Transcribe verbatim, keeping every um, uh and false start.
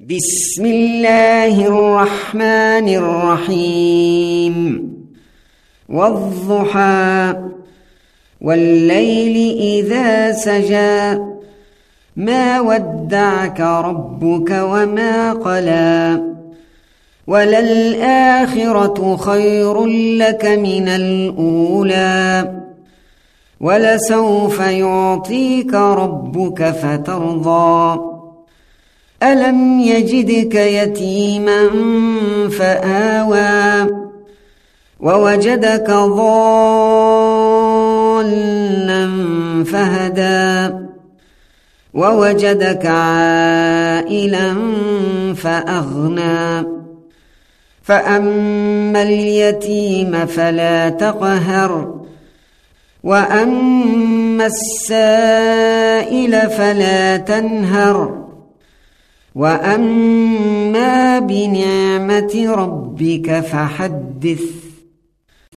بسم الله الرحمن الرحيم والضحى والليل إذا سجى ما ودعك ربك وما قلى وللآخرة خير لك من الأولى ولسوف يعطيك ربك فترضى ألم يجدك يتيما فآوى ووجدك ضالا فهدى ووجدك عائلا فأغنى فأما اليتيم فلا تقهر وأما السائل فلا تنهر وأما بنعمة ربك فحدث.